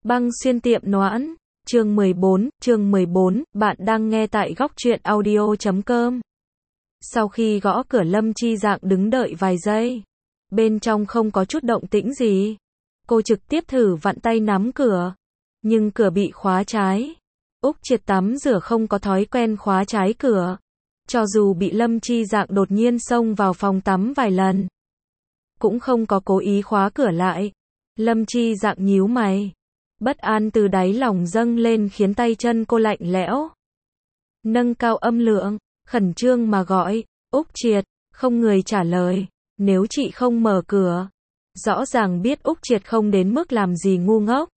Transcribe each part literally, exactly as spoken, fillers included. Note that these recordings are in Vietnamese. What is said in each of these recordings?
Băng xuyên tiệm noãn, chương mười bốn, chương mười bốn, bạn đang nghe tại góc truyện audio chấm com. Sau khi gõ cửa Lâm Chi Dạng đứng đợi vài giây. Bên trong không có chút động tĩnh gì. Cô trực tiếp thử vặn tay nắm cửa. Nhưng cửa bị khóa trái. Úc Triệt tắm rửa không có thói quen khóa trái cửa. Cho dù bị Lâm Chi Dạng đột nhiên xông vào phòng tắm vài lần. Cũng không có cố ý khóa cửa lại. Lâm Chi Dạng nhíu mày. Bất an từ đáy lòng dâng lên khiến tay chân cô lạnh lẽo. Nâng cao âm lượng, khẩn trương mà gọi, Úc Triệt, không người trả lời. Nếu chị không mở cửa, rõ ràng biết Úc Triệt không đến mức làm gì ngu ngốc.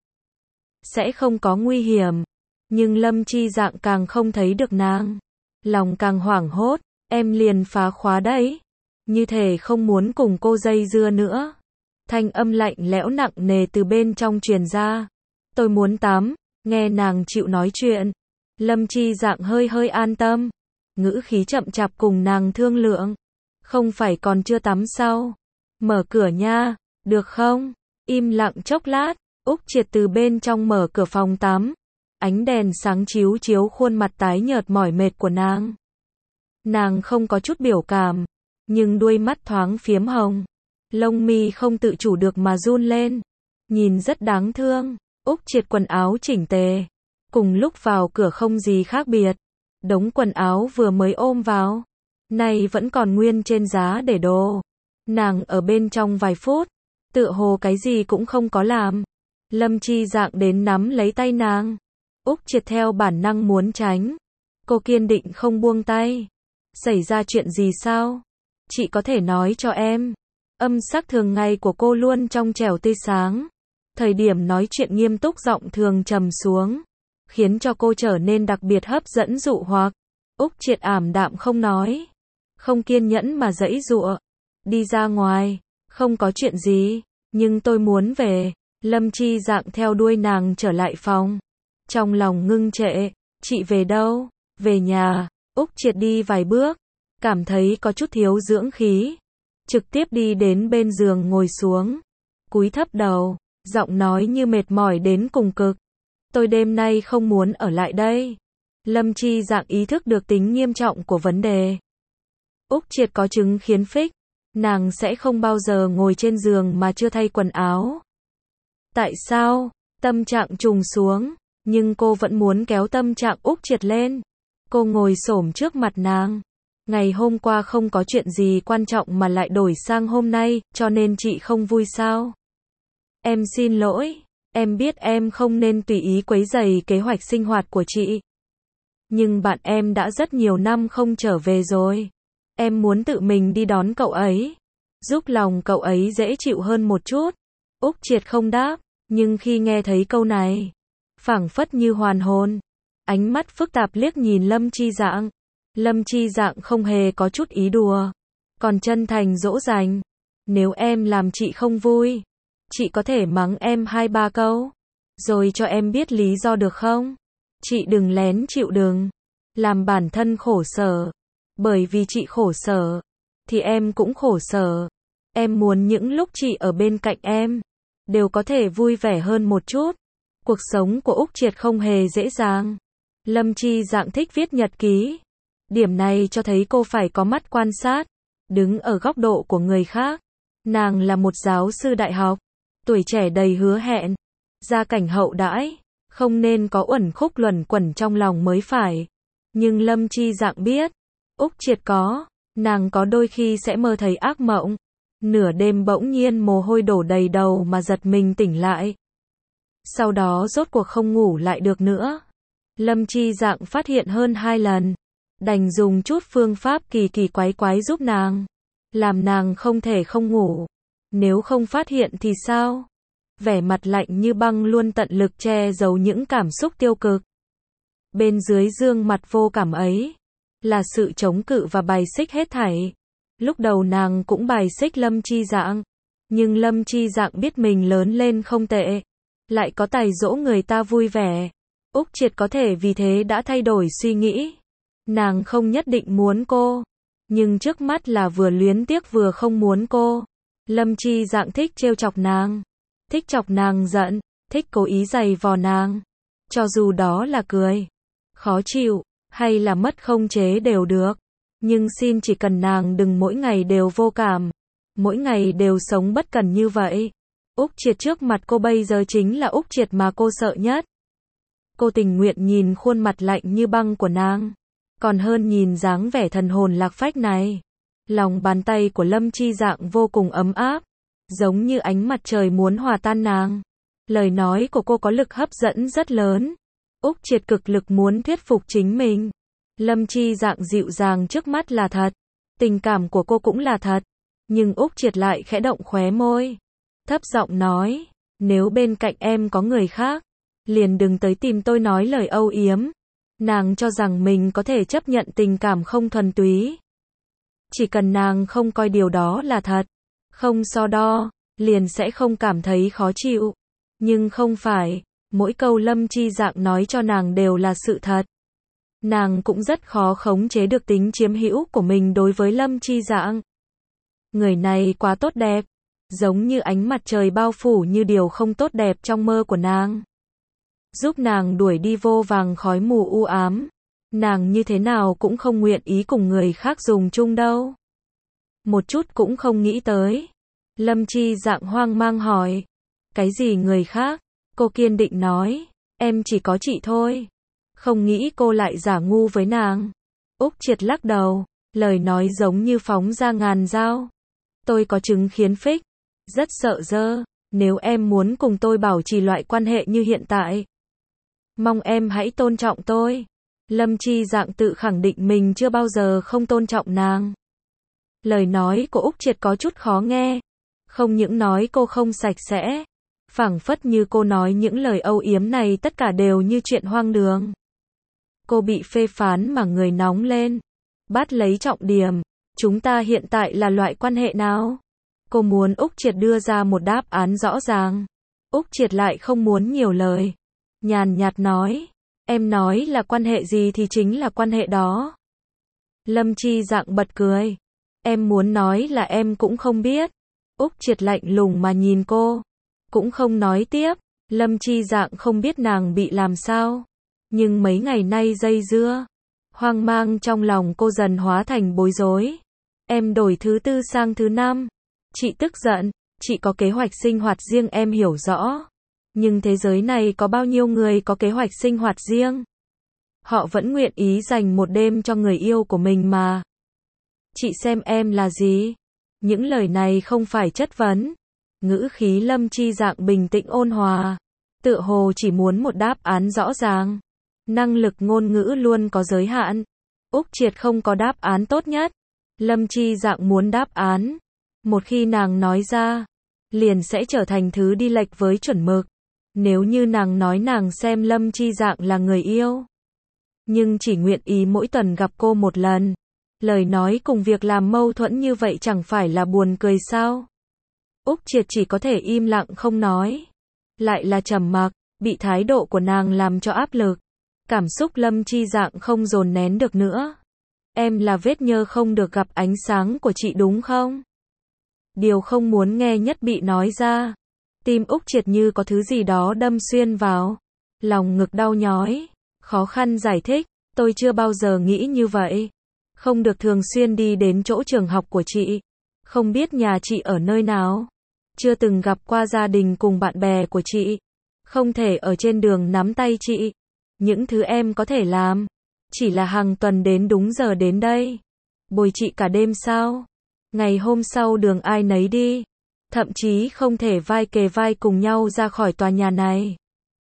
Sẽ không có nguy hiểm. Nhưng Lâm Chi Dạng càng không thấy được nàng. Lòng càng hoảng hốt, em liền phá khóa đấy. Như thể không muốn cùng cô dây dưa nữa. Thanh âm lạnh lẽo nặng nề từ bên trong truyền ra. Tôi muốn tắm, nghe nàng chịu nói chuyện. Lâm Chi Dạng hơi hơi an tâm. Ngữ khí chậm chạp cùng nàng thương lượng. Không phải còn chưa tắm sao? Mở cửa nha, được không? Im lặng chốc lát, Úc Triệt từ bên trong mở cửa phòng tắm. Ánh đèn sáng chiếu chiếu khuôn mặt tái nhợt mỏi mệt của nàng. Nàng không có chút biểu cảm, nhưng đuôi mắt thoáng phiếm hồng. Lông mi không tự chủ được mà run lên. Nhìn rất đáng thương. Úc Triệt quần áo chỉnh tề. Cùng lúc vào cửa không gì khác biệt. Đống quần áo vừa mới ôm vào. Nay vẫn còn nguyên trên giá để đồ. Nàng ở bên trong vài phút. Tựa hồ cái gì cũng không có làm. Lâm Chi Dạng đến nắm lấy tay nàng. Úc Triệt theo bản năng muốn tránh. Cô kiên định không buông tay. Xảy ra chuyện gì sao? Chị có thể nói cho em. Âm sắc thường ngày của cô luôn trong trẻo tươi sáng. Thời điểm nói chuyện nghiêm túc giọng thường trầm xuống. Khiến cho cô trở nên đặc biệt hấp dẫn dụ hoặc. Úc Triệt ảm đạm không nói. Không kiên nhẫn mà giãy giụa. Đi ra ngoài. Không có chuyện gì. Nhưng tôi muốn về. Lâm Chi Dạng theo đuôi nàng trở lại phòng. Trong lòng ngưng trệ. Chị về đâu? Về nhà. Úc Triệt đi vài bước. Cảm thấy có chút thiếu dưỡng khí. Trực tiếp đi đến bên giường ngồi xuống. Cúi thấp đầu. Giọng nói như mệt mỏi đến cùng cực. Tôi đêm nay không muốn ở lại đây. Lâm Chi Dạng ý thức được tính nghiêm trọng của vấn đề. Úc Triệt có chứng khiến phích. Nàng sẽ không bao giờ ngồi trên giường mà chưa thay quần áo. Tại sao? Tâm trạng trùng xuống. Nhưng cô vẫn muốn kéo tâm trạng Úc Triệt lên. Cô ngồi xổm trước mặt nàng. Ngày hôm qua không có chuyện gì quan trọng mà lại đổi sang hôm nay, cho nên chị không vui sao? Em xin lỗi, em biết em không nên tùy ý quấy rầy kế hoạch sinh hoạt của chị. Nhưng bạn em đã rất nhiều năm không trở về rồi. Em muốn tự mình đi đón cậu ấy. Giúp lòng cậu ấy dễ chịu hơn một chút. Úc Triệt không đáp, nhưng khi nghe thấy câu này, phảng phất như hoàn hồn. Ánh mắt phức tạp liếc nhìn Lâm Chi Dạng. Lâm Chi Dạng không hề có chút ý đùa. Còn chân thành dỗ dành. Nếu em làm chị không vui, chị có thể mắng em hai ba câu. Rồi cho em biết lý do được không? Chị đừng lén chịu đừng. Làm bản thân khổ sở. Bởi vì chị khổ sở. Thì em cũng khổ sở. Em muốn những lúc chị ở bên cạnh em. Đều có thể vui vẻ hơn một chút. Cuộc sống của Úc Triệt không hề dễ dàng. Lâm Chi Dạng thích viết nhật ký. Điểm này cho thấy cô phải có mắt quan sát. Đứng ở góc độ của người khác. Nàng là một giáo sư đại học. Tuổi trẻ đầy hứa hẹn. Gia cảnh hậu đãi. Không nên có uẩn khúc luẩn quẩn trong lòng mới phải. Nhưng Lâm Chi Dạng biết. Úc Triệt có. Nàng có đôi khi sẽ mơ thấy ác mộng. Nửa đêm bỗng nhiên mồ hôi đổ đầy đầu mà giật mình tỉnh lại. Sau đó rốt cuộc không ngủ lại được nữa. Lâm Chi Dạng phát hiện hơn hai lần. Đành dùng chút phương pháp kỳ kỳ quái quái giúp nàng. Làm nàng không thể không ngủ. Nếu không phát hiện thì sao? Vẻ mặt lạnh như băng luôn tận lực che giấu những cảm xúc tiêu cực. Bên dưới gương mặt vô cảm ấy. Là sự chống cự và bài xích hết thảy. Lúc đầu nàng cũng bài xích Lâm Chi Dạng. Nhưng Lâm Chi Dạng biết mình lớn lên không tệ. Lại có tài dỗ người ta vui vẻ. Úc Triệt có thể vì thế đã thay đổi suy nghĩ. Nàng không nhất định muốn cô. Nhưng trước mắt là vừa luyến tiếc vừa không muốn cô. Lâm Chi Dạng thích trêu chọc nàng. Thích chọc nàng giận. thích cố ý giày vò nàng. Cho dù đó là cười, khó chịu, hay là mất khống chế đều được. Nhưng xin chỉ cần nàng đừng mỗi ngày đều vô cảm, mỗi ngày đều sống bất cần như vậy. Úc Triệt trước mặt cô bây giờ chính là Úc Triệt mà cô sợ nhất. Cô tình nguyện nhìn khuôn mặt lạnh như băng của nàng, còn hơn nhìn dáng vẻ thần hồn lạc phách này. Lòng bàn tay của Lâm Chi Dạng vô cùng ấm áp, giống như ánh mặt trời muốn hòa tan nàng. Lời nói của cô có lực hấp dẫn rất lớn. Úc Triệt cực lực muốn thuyết phục chính mình. Lâm Chi Dạng dịu dàng trước mắt là thật, tình cảm của cô cũng là thật, nhưng Úc Triệt lại khẽ động khóe môi, thấp giọng nói, nếu bên cạnh em có người khác, liền đừng tới tìm tôi nói lời âu yếm. Nàng cho rằng mình có thể chấp nhận tình cảm không thuần túy. Chỉ cần nàng không coi điều đó là thật, không so đo, liền sẽ không cảm thấy khó chịu. Nhưng không phải, mỗi câu Lâm Chi Dạng nói cho nàng đều là sự thật. Nàng cũng rất khó khống chế được tính chiếm hữu của mình đối với Lâm Chi Dạng. Người này quá tốt đẹp, giống như ánh mặt trời bao phủ như điều không tốt đẹp trong mơ của nàng, giúp nàng đuổi đi vô vàng khói mù u ám. Nàng như thế nào cũng không nguyện ý cùng người khác dùng chung đâu. Một chút cũng không nghĩ tới. Lâm Chi Dạng hoang mang hỏi, cái gì người khác? Cô kiên định nói, em chỉ có chị thôi. Không nghĩ cô lại giả ngu với nàng. Úc Triệt lắc đầu, lời nói giống như phóng ra ngàn dao. Tôi có chứng khiến phích, rất sợ dơ, nếu em muốn cùng tôi bảo trì loại quan hệ như hiện tại, mong em hãy tôn trọng tôi. Lâm Chi Dạng tự khẳng định mình chưa bao giờ không tôn trọng nàng. Lời nói của Úc Triệt có chút khó nghe, không những nói cô không sạch sẽ, phảng phất như cô nói những lời âu yếm này tất cả đều như chuyện hoang đường. Cô bị phê phán mà người nóng lên, bắt lấy trọng điểm, chúng ta hiện tại là loại quan hệ nào? Cô muốn Úc Triệt đưa ra một đáp án rõ ràng. Úc Triệt lại không muốn nhiều lời, nhàn nhạt nói, em nói là quan hệ gì thì chính là quan hệ đó. Lâm Chi Dạng bật cười, em muốn nói là em cũng không biết. Úc Triệt lạnh lùng mà nhìn cô, cũng không nói tiếp. Lâm Chi Dạng không biết nàng bị làm sao, nhưng mấy ngày nay dây dưa, hoang mang trong lòng cô dần hóa thành bối rối. Em đổi thứ tư sang thứ năm, chị tức giận, chị có kế hoạch sinh hoạt riêng em hiểu rõ. Nhưng thế giới này có bao nhiêu người có kế hoạch sinh hoạt riêng? Họ vẫn nguyện ý dành một đêm cho người yêu của mình mà. Chị xem em là gì? Những lời này không phải chất vấn. Ngữ khí Lâm Chi Dạng bình tĩnh ôn hòa, tựa hồ chỉ muốn một đáp án rõ ràng. Năng lực ngôn ngữ luôn có giới hạn. Úc Triệt không có đáp án tốt nhất. Lâm Chi Dạng muốn đáp án. Một khi nàng nói ra, liền sẽ trở thành thứ đi lệch với chuẩn mực. Nếu như nàng nói nàng xem Lâm Chi Dạng là người yêu, nhưng chỉ nguyện ý mỗi tuần gặp cô một lần, lời nói cùng việc làm mâu thuẫn như vậy chẳng phải là buồn cười sao? Úc Triệt chỉ có thể im lặng không nói, lại là trầm mặc, bị thái độ của nàng làm cho áp lực. Cảm xúc Lâm Chi Dạng không dồn nén được nữa. Em là vết nhơ không được gặp ánh sáng của chị đúng không? Điều không muốn nghe nhất bị nói ra. Tim Úc Triệt như có thứ gì đó đâm xuyên vào. Lòng ngực đau nhói. Khó khăn giải thích. Tôi chưa bao giờ nghĩ như vậy. Không được thường xuyên đi đến chỗ trường học của chị. Không biết nhà chị ở nơi nào. Chưa từng gặp qua gia đình cùng bạn bè của chị. Không thể ở trên đường nắm tay chị. Những thứ em có thể làm, chỉ là hàng tuần đến đúng giờ đến đây. Bồi chị cả đêm sao? Ngày hôm sau đường ai nấy đi. Thậm chí không thể vai kề vai cùng nhau ra khỏi tòa nhà này.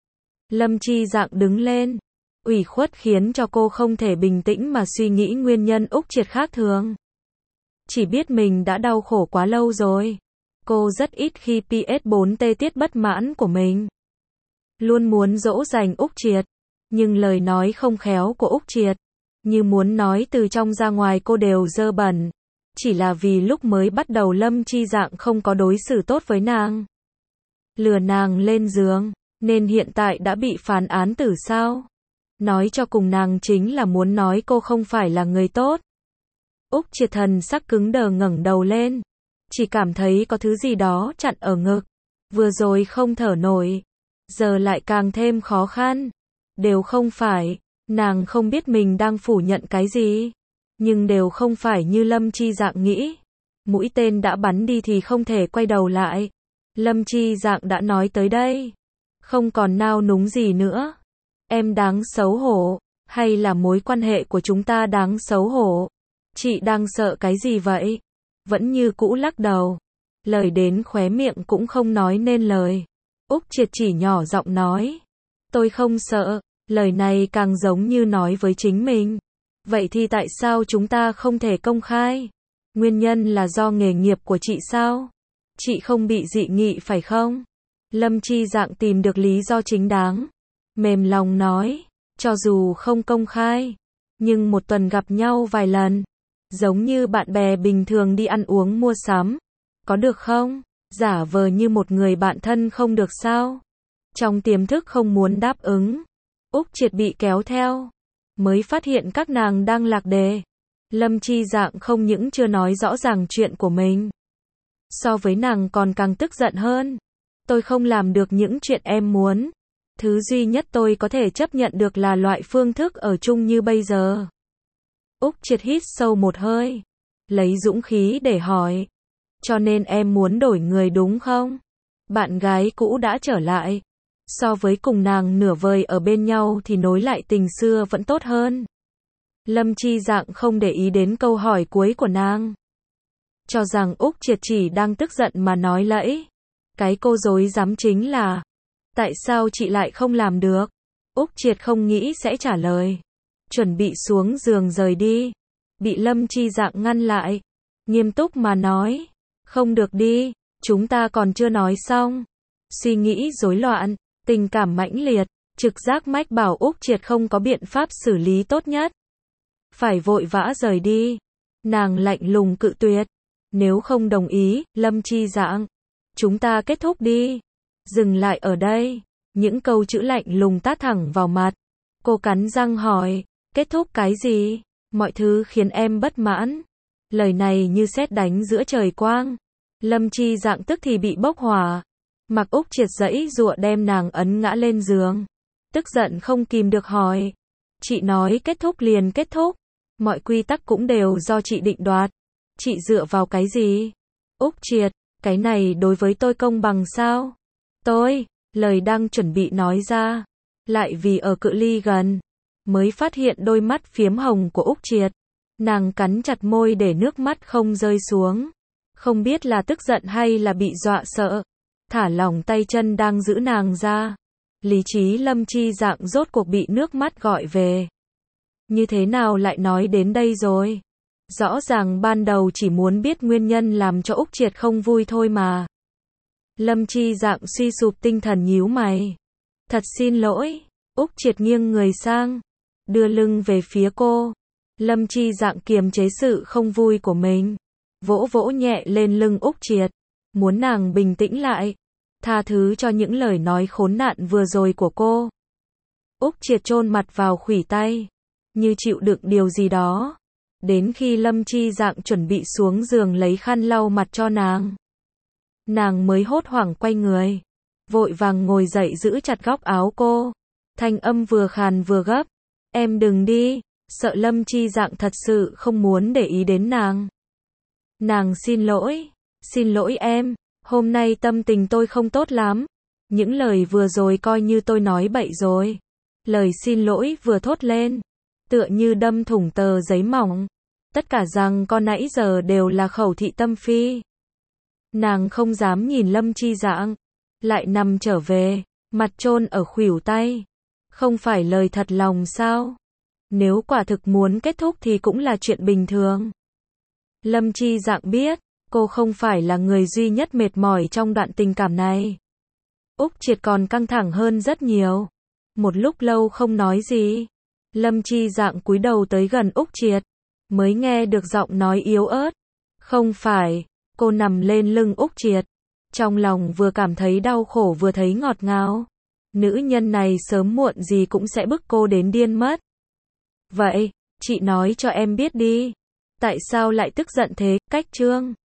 Lâm Chi Dạng đứng lên. Ủy khuất khiến cho cô không thể bình tĩnh mà suy nghĩ nguyên nhân Úc Triệt khác thường. Chỉ biết mình đã đau khổ quá lâu rồi. Cô rất ít khi pê ét bốn tê tiết bất mãn của mình. Luôn muốn dỗ dành Úc Triệt. Nhưng lời nói không khéo của Úc Triệt, như muốn nói từ trong ra ngoài cô đều dơ bẩn. Chỉ là vì lúc mới bắt đầu Lâm Chi Dạng không có đối xử tốt với nàng. Lừa nàng lên giường, nên hiện tại đã bị phán án tử sao? Nói cho cùng nàng chính là muốn nói cô không phải là người tốt. Úc Triệt thần sắc cứng đờ ngẩng đầu lên. Chỉ cảm thấy có thứ gì đó chặn ở ngực. Vừa rồi không thở nổi. giờ lại càng thêm khó khăn. Đều không phải, nàng không biết mình đang phủ nhận cái gì, nhưng đều không phải như Lâm Chi Dạng nghĩ. Mũi tên đã bắn đi thì không thể quay đầu lại. Lâm Chi Dạng đã nói tới đây, không còn nao núng gì nữa. Em đáng xấu hổ, hay là mối quan hệ của chúng ta đáng xấu hổ? Chị đang sợ cái gì vậy? Vẫn như cũ lắc đầu. Lời đến khóe miệng cũng không nói nên lời. Úc Triệt chỉ nhỏ giọng nói. Tôi không sợ, lời này càng giống như nói với chính mình. Vậy thì tại sao chúng ta không thể công khai? Nguyên nhân là do nghề nghiệp của chị sao? Chị không bị dị nghị phải không? Lâm Chi Dạng tìm được lý do chính đáng. Mềm lòng nói, cho dù không công khai, nhưng một tuần gặp nhau vài lần, giống như bạn bè bình thường đi ăn uống mua sắm, có được không? Giả vờ như một người bạn thân không được sao? Trong tiềm thức không muốn đáp ứng, Úc Triệt bị kéo theo, mới phát hiện các nàng đang lạc đề. Lâm Chi Dạng không những chưa nói rõ ràng chuyện của mình, so với nàng còn càng tức giận hơn. Tôi không làm được những chuyện em muốn. Thứ duy nhất tôi có thể chấp nhận được là loại phương thức ở chung như bây giờ. Úc Triệt hít sâu một hơi, lấy dũng khí để hỏi. Cho nên em muốn đổi người đúng không? Bạn gái cũ đã trở lại. So với cùng nàng nửa vời ở bên nhau thì nối lại tình xưa vẫn tốt hơn. Lâm Chi Dạng không để ý đến câu hỏi cuối của nàng. Cho rằng Úc Triệt chỉ đang tức giận mà nói lẫy. Cái cô dối dám chính là, tại sao chị lại không làm được? Úc Triệt không nghĩ sẽ trả lời. Chuẩn bị xuống giường rời đi. Bị Lâm Chi Dạng ngăn lại. Nghiêm túc mà nói. Không được đi, chúng ta còn chưa nói xong. Suy nghĩ rối loạn, tình cảm mãnh liệt, trực giác mách bảo Úc Triệt không có biện pháp xử lý tốt nhất. Phải vội vã rời đi. Nàng lạnh lùng cự tuyệt. Nếu không đồng ý, Lâm Chi Dạng, chúng ta kết thúc đi. Dừng lại ở đây. Những câu chữ lạnh lùng tát thẳng vào mặt. Cô cắn răng hỏi, kết thúc cái gì? Mọi thứ khiến em bất mãn. Lời này như sét đánh giữa trời quang. Lâm Chi Dạng tức thì bị bốc hỏa. Mặc Úc Triệt giãy giụa đem nàng ấn ngã lên giường. Tức giận không kìm được hỏi. Chị nói kết thúc liền kết thúc. Mọi quy tắc cũng đều do chị định đoạt. Chị dựa vào cái gì? Úc Triệt, cái này đối với tôi công bằng sao? Tôi, lời đang chuẩn bị nói ra. Lại vì ở cự ly gần, mới phát hiện đôi mắt phiếm hồng của Úc Triệt. Nàng cắn chặt môi để nước mắt không rơi xuống. Không biết là tức giận hay là bị dọa sợ. Thả lỏng tay chân đang giữ nàng ra. Lý trí Lâm Chi Dạng rốt cuộc bị nước mắt gọi về. Như thế nào lại nói đến đây rồi? Rõ ràng ban đầu chỉ muốn biết nguyên nhân làm cho Úc Triệt không vui thôi mà. Lâm Chi Dạng suy sụp tinh thần nhíu mày. Thật xin lỗi. Úc Triệt nghiêng người sang, đưa lưng về phía cô. Lâm Chi Dạng kiềm chế sự không vui của mình, vỗ vỗ nhẹ lên lưng Úc Triệt, muốn nàng bình tĩnh lại, tha thứ cho những lời nói khốn nạn vừa rồi của cô. Úc Triệt chôn mặt vào khuỷu tay, như chịu đựng điều gì đó. Đến khi Lâm Chi Dạng chuẩn bị xuống giường lấy khăn lau mặt cho nàng, nàng mới hốt hoảng quay người, vội vàng ngồi dậy giữ chặt góc áo cô. Thanh âm vừa khàn vừa gấp. Em đừng đi. Sợ Lâm Chi Dạng thật sự không muốn để ý đến nàng. Nàng xin lỗi. Xin lỗi em. Hôm nay tâm tình tôi không tốt lắm. Những lời vừa rồi coi như tôi nói bậy rồi. Lời xin lỗi vừa thốt lên, tựa như đâm thủng tờ giấy mỏng. Tất cả rằng con nãy giờ đều là khẩu thị tâm phi. Nàng không dám nhìn Lâm Chi Dạng, lại nằm trở về, mặt chôn ở khuỷu tay. Không phải lời thật lòng sao? Nếu quả thực muốn kết thúc thì cũng là chuyện bình thường. Lâm Chi Dạng biết, cô không phải là người duy nhất mệt mỏi trong đoạn tình cảm này. Úc Triệt còn căng thẳng hơn rất nhiều. Một lúc lâu không nói gì, Lâm Chi Dạng cúi đầu tới gần Úc Triệt, mới nghe được giọng nói yếu ớt. Không phải. Cô nằm lên lưng Úc Triệt, trong lòng vừa cảm thấy đau khổ vừa thấy ngọt ngào. Nữ nhân này sớm muộn gì cũng sẽ bức cô đến điên mất. Vậy, chị nói cho em biết đi. Tại sao lại tức giận thế? Cách Trương